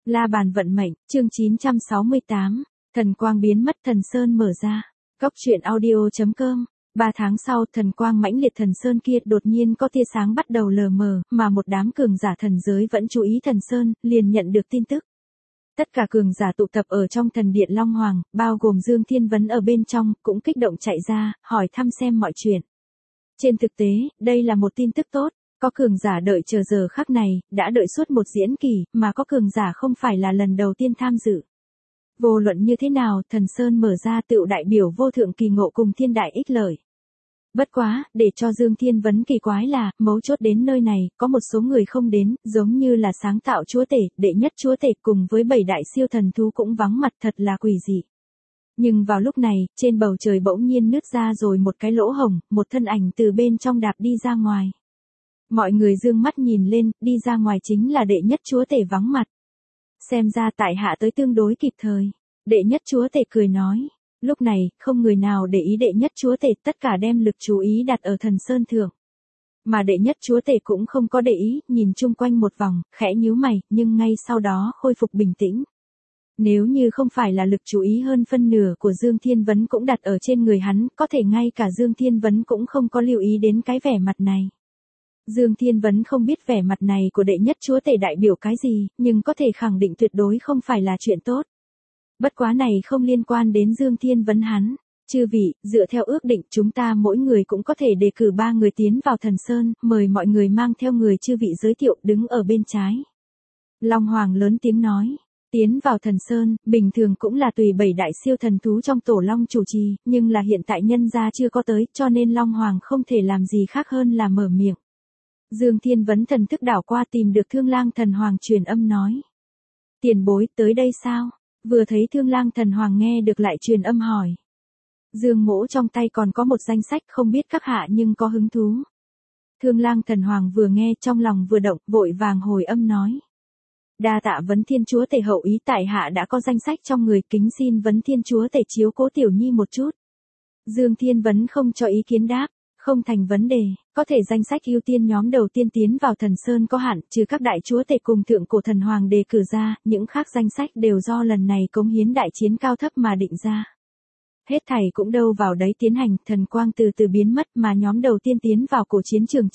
La bàn vận mệnh, chương 968, thần quang biến mất thần sơn mở ra. Cốc truyện audio.com. 3 tháng sau, thần quang mãnh liệt thần sơn kia đột nhiên có tia sáng bắt đầu lờ mờ, mà một đám cường giả thần giới vẫn chú ý thần sơn, liền nhận được tin tức. Tất cả cường giả tụ tập ở trong thần điện Long Hoàng, bao gồm Dương Thiên Vấn ở bên trong, cũng kích động chạy ra, hỏi thăm xem mọi chuyện. Trên thực tế, đây là một tin tức tốt. Có cường giả đợi chờ giờ khắc này, đã đợi suốt một diễn kỳ, mà có cường giả không phải là lần đầu tiên tham dự. Vô luận như thế nào, thần sơn mở ra tựu đại biểu vô thượng kỳ ngộ cùng thiên đại ích lợi. Bất quá, để cho Dương Thiên Vấn kỳ quái là, mấu chốt đến nơi này, có một số người không đến, giống như là sáng tạo chúa tể, đệ nhất chúa tể cùng với 7 đại siêu thần thú cũng vắng mặt, thật là quỷ dị. Nhưng vào lúc này, trên bầu trời bỗng nhiên nứt ra rồi một cái lỗ hổng, một thân ảnh từ bên trong đạp đi ra ngoài. Mọi người dương mắt nhìn lên, đi ra ngoài chính là đệ nhất chúa tể vắng mặt. Xem ra tại hạ tới tương đối kịp thời. Đệ nhất chúa tể cười nói. Lúc này, không người nào để ý đệ nhất chúa tể, tất cả đem lực chú ý đặt ở thần sơn thượng. Mà đệ nhất chúa tể cũng không có để ý, nhìn chung quanh một vòng, khẽ nhíu mày, nhưng ngay sau đó khôi phục bình tĩnh. Nếu như không phải là lực chú ý hơn phân nửa của Dương Thiên Vấn cũng đặt ở trên người hắn, có thể ngay cả Dương Thiên Vấn cũng không có lưu ý đến cái vẻ mặt này. Dương Thiên Vấn không biết vẻ mặt này của đệ nhất chúa tể đại biểu cái gì, nhưng có thể khẳng định tuyệt đối không phải là chuyện tốt. Bất quá này không liên quan đến Dương Thiên Vấn hắn. Chư vị, dựa theo ước định chúng ta mỗi người cũng có thể đề cử 3 người tiến vào thần sơn, mời mọi người mang theo người chư vị giới thiệu đứng ở bên trái. Long Hoàng lớn tiếng nói. Tiến vào thần sơn, bình thường cũng là tùy 7 đại siêu thần thú trong tổ long chủ trì, nhưng là hiện tại nhân gia chưa có tới, cho nên Long Hoàng không thể làm gì khác hơn là mở miệng. Dương Thiên Vấn thần thức đảo qua tìm được Thương Lang Thần Hoàng truyền âm nói. Tiền bối tới đây sao? Vừa thấy Thương Lang Thần Hoàng nghe được lại truyền âm hỏi. Dương Mỗ trong tay còn có một danh sách không biết các hạ nhưng có hứng thú. Thương Lang Thần Hoàng vừa nghe trong lòng vừa động, vội vàng hồi âm nói. Đa tạ Vấn Thiên Chúa Tể hậu ý, tại hạ đã có danh sách trong người, kính xin Vấn Thiên Chúa Tể chiếu cố tiểu nhi một chút. Dương Thiên Vấn không cho ý kiến đáp. Không thành vấn đề, có thể danh sách ưu tiên nhóm đầu tiên tiến vào thần sơn có hạn, trừ các đại chúa tể cùng thượng cổ thần hoàng đề cử ra, những khác danh sách đều do lần này cống hiến đại chiến cao thấp mà định ra. Hết thảy cũng đâu vào đấy tiến hành, thần quang từ từ biến mất mà nhóm đầu tiên tiến vào cổ chiến trường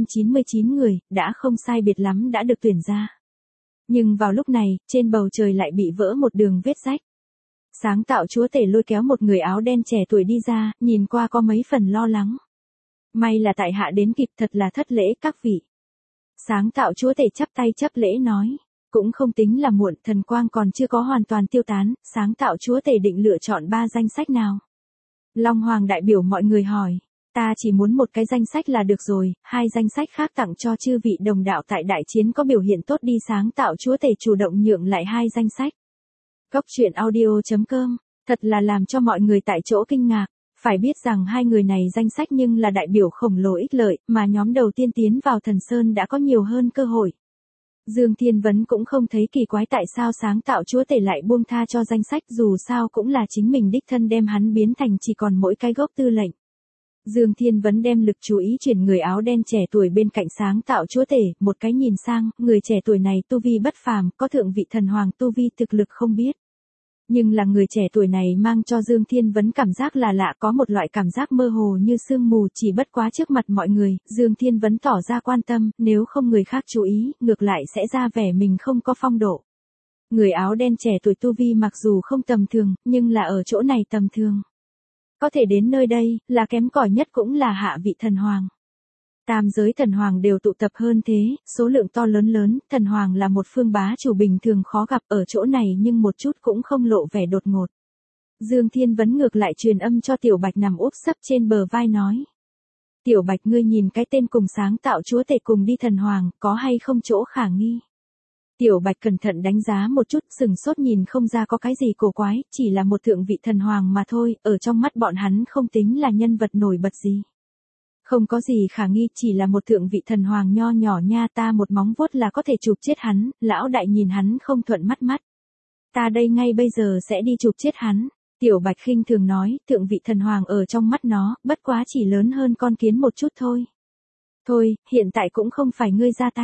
999 người, đã không sai biệt lắm đã được tuyển ra. Nhưng vào lúc này, trên bầu trời lại bị vỡ một đường vết rách. Sáng tạo chúa tể lôi kéo một người áo đen trẻ tuổi đi ra, nhìn qua có mấy phần lo lắng. May là tại hạ đến kịp, thật là thất lễ các vị. Sáng tạo chúa tể chắp tay chấp lễ nói. Cũng không tính là muộn, thần quang còn chưa có hoàn toàn tiêu tán, sáng tạo chúa tể định lựa chọn 3 danh sách nào. Long Hoàng đại biểu mọi người hỏi. Ta chỉ muốn một cái danh sách là được rồi, 2 danh sách khác tặng cho chư vị đồng đạo tại đại chiến có biểu hiện tốt đi. Sáng tạo chúa tể chủ động nhượng lại 2 danh sách. Cốc truyện audio.com, thật là làm cho mọi người tại chỗ kinh ngạc. Phải biết rằng 2 người này danh sách nhưng là đại biểu khổng lồ ích lợi, mà nhóm đầu tiên tiến vào thần sơn đã có nhiều hơn cơ hội. Dương Thiên Vấn cũng không thấy kỳ quái tại sao sáng tạo chúa tể lại buông tha cho danh sách, dù sao cũng là chính mình đích thân đem hắn biến thành chỉ còn mỗi cái gốc tư lệnh. Dương Thiên Vấn đem lực chú ý chuyển người áo đen trẻ tuổi bên cạnh sáng tạo chúa tể, một cái nhìn sang, người trẻ tuổi này tu vi bất phàm, có thượng vị thần hoàng tu vi thực lực không biết. Nhưng là người trẻ tuổi này mang cho Dương Thiên Vấn cảm giác là lạ, có một loại cảm giác mơ hồ như sương mù, chỉ bất quá trước mặt mọi người, Dương Thiên Vấn tỏ ra quan tâm, nếu không người khác chú ý, ngược lại sẽ ra vẻ mình không có phong độ. Người áo đen trẻ tuổi tu vi mặc dù không tầm thường, nhưng là ở chỗ này tầm thường. Có thể đến nơi đây, là kém cỏi nhất cũng là hạ vị thần hoàng. Tam giới thần hoàng đều tụ tập hơn thế, số lượng to lớn, thần hoàng là một phương bá chủ bình thường khó gặp ở chỗ này nhưng một chút cũng không lộ vẻ đột ngột. Dương Thiên Vấn ngược lại truyền âm cho Tiểu Bạch nằm úp sấp trên bờ vai nói. Tiểu Bạch ngươi nhìn cái tên cùng sáng tạo chúa tể cùng đi thần hoàng, có hay không chỗ khả nghi. Tiểu Bạch cẩn thận đánh giá một chút, sừng sốt nhìn không ra có cái gì cổ quái, chỉ là một thượng vị thần hoàng mà thôi, ở trong mắt bọn hắn không tính là nhân vật nổi bật gì. Không có gì khả nghi, chỉ là một thượng vị thần hoàng nho nhỏ nha, ta một móng vuốt là có thể chụp chết hắn. Lão đại nhìn hắn không thuận mắt. Ta đây ngay bây giờ sẽ đi chụp chết hắn. Tiểu Bạch khinh thường nói, thượng vị thần hoàng ở trong mắt nó, bất quá chỉ lớn hơn con kiến một chút thôi. Thôi, hiện tại cũng không phải ngươi ra tay.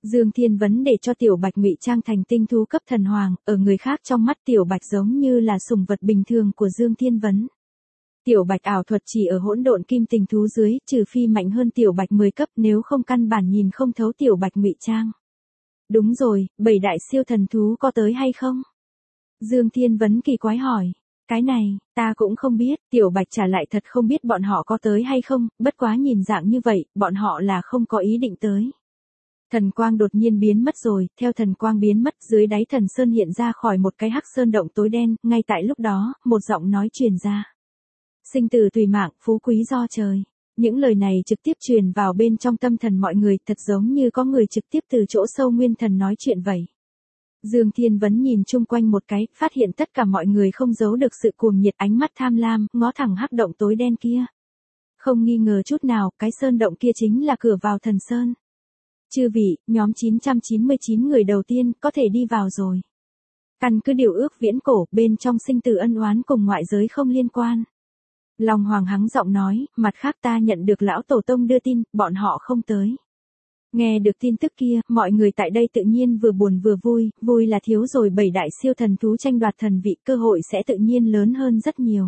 Dương Thiên Vấn để cho Tiểu Bạch ngụy trang thành tinh thú cấp thần hoàng, ở người khác trong mắt Tiểu Bạch giống như là sủng vật bình thường của Dương Thiên Vấn. Tiểu Bạch ảo thuật chỉ ở hỗn độn kim tình thú dưới, trừ phi mạnh hơn Tiểu Bạch 10 cấp, nếu không căn bản nhìn không thấu Tiểu Bạch ngụy trang. Đúng rồi, 7 đại siêu thần thú có tới hay không? Dương Thiên Vấn kỳ quái hỏi. Cái này, ta cũng không biết, Tiểu Bạch trả lại thật không biết bọn họ có tới hay không, bất quá nhìn dạng như vậy, bọn họ là không có ý định tới. Thần quang đột nhiên biến mất rồi, theo thần quang biến mất dưới đáy thần sơn hiện ra khỏi một cái hắc sơn động tối đen, ngay tại lúc đó, một giọng nói truyền ra. Sinh tử tùy mạng, phú quý do trời. Những lời này trực tiếp truyền vào bên trong tâm thần mọi người, thật giống như có người trực tiếp từ chỗ sâu nguyên thần nói chuyện vậy. Dương Thiên Vấn nhìn chung quanh một cái, phát hiện tất cả mọi người không giấu được sự cuồng nhiệt, ánh mắt tham lam, ngó thẳng hắc động tối đen kia. Không nghi ngờ chút nào, cái sơn động kia chính là cửa vào thần sơn. Chư vị, nhóm 999 người đầu tiên có thể đi vào rồi. Căn cứ điều ước viễn cổ, bên trong sinh tử ân oán cùng ngoại giới không liên quan. Long Hoàng hắng giọng nói, mặt khác ta nhận được lão tổ tông đưa tin, bọn họ không tới. Nghe được tin tức kia, mọi người tại đây tự nhiên vừa buồn vừa vui, vui là thiếu rồi 7 đại siêu thần thú tranh đoạt thần vị, cơ hội sẽ tự nhiên lớn hơn rất nhiều.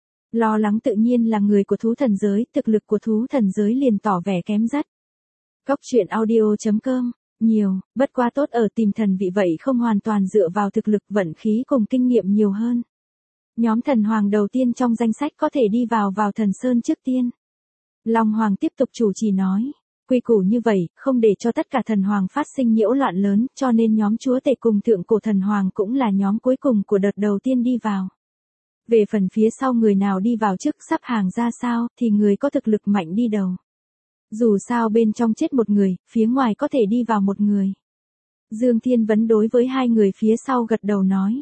Lo lắng tự nhiên là người của thú thần giới, thực lực của thú thần giới liền tỏ vẻ kém rất. Cốc truyện audio.com, nhiều, bất quá tốt ở tìm thần vị vậy không hoàn toàn dựa vào thực lực vận khí cùng kinh nghiệm nhiều hơn. Nhóm thần hoàng đầu tiên trong danh sách có thể đi vào thần sơn trước tiên. Long Hoàng tiếp tục chủ trì nói. Quy củ như vậy, không để cho tất cả thần hoàng phát sinh nhiễu loạn lớn, cho nên nhóm chúa tể cùng thượng cổ thần hoàng cũng là nhóm cuối cùng của đợt đầu tiên đi vào. Về phần phía sau người nào đi vào trước sắp hàng ra sao, thì người có thực lực mạnh đi đầu. Dù sao bên trong chết một người, phía ngoài có thể đi vào một người. Dương Thiên Vấn đối với hai người phía sau gật đầu nói.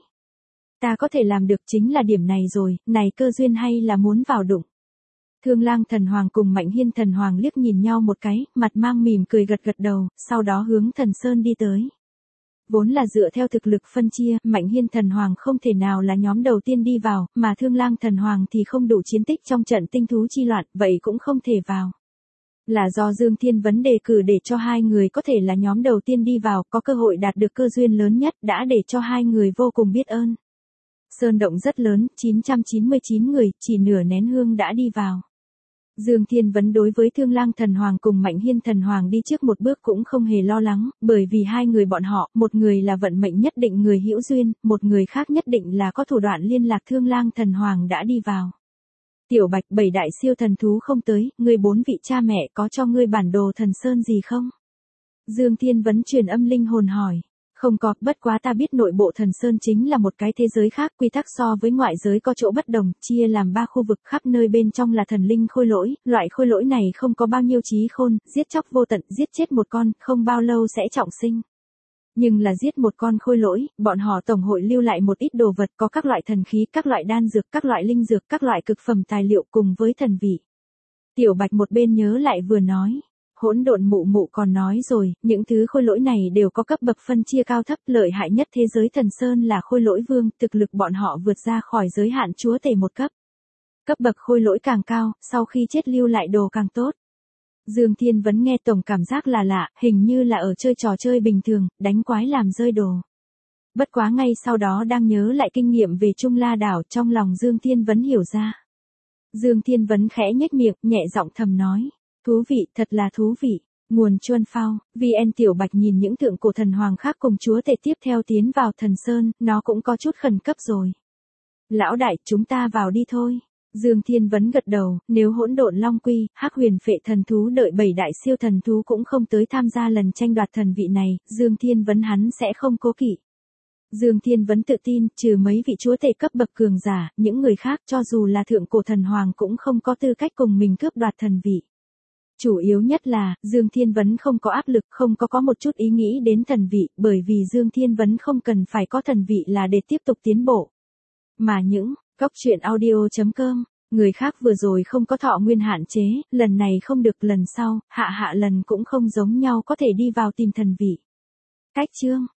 Ta có thể làm được chính là điểm này rồi, này cơ duyên hay là muốn vào đụng. Thương Lang thần hoàng cùng Mạnh Hiên thần hoàng liếc nhìn nhau một cái, mặt mang mỉm cười gật gật đầu, sau đó hướng thần sơn đi tới. Vốn là dựa theo thực lực phân chia, Mạnh Hiên thần hoàng không thể nào là nhóm đầu tiên đi vào, mà Thương Lang thần hoàng thì không đủ chiến tích trong trận tinh thú chi loạn, vậy cũng không thể vào. Là do Dương Thiên Vấn đề cử để cho hai người có thể là nhóm đầu tiên đi vào, có cơ hội đạt được cơ duyên lớn nhất, đã để cho hai người vô cùng biết ơn. Sơn động rất lớn, 999 người, chỉ nửa nén hương đã đi vào. Dương Thiên Vấn đối với Thương Lang thần hoàng cùng Mạnh Hiên thần hoàng đi trước một bước cũng không hề lo lắng, bởi vì hai người bọn họ, một người là vận mệnh nhất định người hữu duyên, một người khác nhất định là có thủ đoạn liên lạc. Thương Lang thần hoàng đã đi vào. Tiểu Bạch, 7 đại siêu thần thú không tới, ngươi 4 vị cha mẹ có cho ngươi bản đồ thần sơn gì không? Dương Thiên Vấn truyền âm linh hồn hỏi. Không có, bất quá ta biết nội bộ thần sơn chính là một cái thế giới khác, quy tắc so với ngoại giới có chỗ bất đồng, chia làm 3 khu vực, khắp nơi bên trong là thần linh khôi lỗi, loại khôi lỗi này không có bao nhiêu trí khôn, giết chóc vô tận, giết chết một con, không bao lâu sẽ trọng sinh. Nhưng là giết một con khôi lỗi, bọn họ tổng hội lưu lại một ít đồ vật, có các loại thần khí, các loại đan dược, các loại linh dược, các loại cực phẩm tài liệu cùng với thần vị. Tiểu Bạch một bên nhớ lại vừa nói. Hỗn độn mụ mụ còn nói rồi, những thứ khôi lỗi này đều có cấp bậc phân chia cao thấp, lợi hại nhất thế giới thần sơn là khôi lỗi vương, thực lực bọn họ vượt ra khỏi giới hạn chúa tể một cấp. Cấp bậc khôi lỗi càng cao, sau khi chết lưu lại đồ càng tốt. Dương Thiên Vấn nghe tổng cảm giác là lạ, hình như là ở chơi trò chơi bình thường, đánh quái làm rơi đồ. Bất quá ngay sau đó đang nhớ lại kinh nghiệm về Trung La đảo, trong lòng Dương Thiên Vấn hiểu ra. Dương Thiên Vấn khẽ nhếch miệng, nhẹ giọng thầm nói. Thú vị, thật là thú vị. Nguồn Chuân Phao, VN Tiểu Bạch nhìn những thượng cổ thần hoàng khác cùng chúa tể tiếp theo tiến vào thần sơn, nó cũng có chút khẩn cấp rồi. Lão đại, chúng ta vào đi thôi. Dương Thiên Vấn gật đầu, nếu hỗn độn long quy, hắc huyền phệ thần thú đợi 7 đại siêu thần thú cũng không tới tham gia lần tranh đoạt thần vị này, Dương Thiên Vấn hắn sẽ không cố kỵ. Dương Thiên Vấn tự tin, trừ mấy vị chúa tể cấp bậc cường giả, những người khác cho dù là thượng cổ thần hoàng cũng không có tư cách cùng mình cướp đoạt thần vị. Chủ yếu nhất là, Dương Thiên Vấn không có áp lực, không có một chút ý nghĩ đến thần vị, bởi vì Dương Thiên Vấn không cần phải có thần vị là để tiếp tục tiến bộ. Mà những, cốc truyện audio.com, người khác vừa rồi không có thọ nguyên hạn chế, lần này không được lần sau, hạ lần cũng không giống nhau có thể đi vào tìm thần vị. Cách chương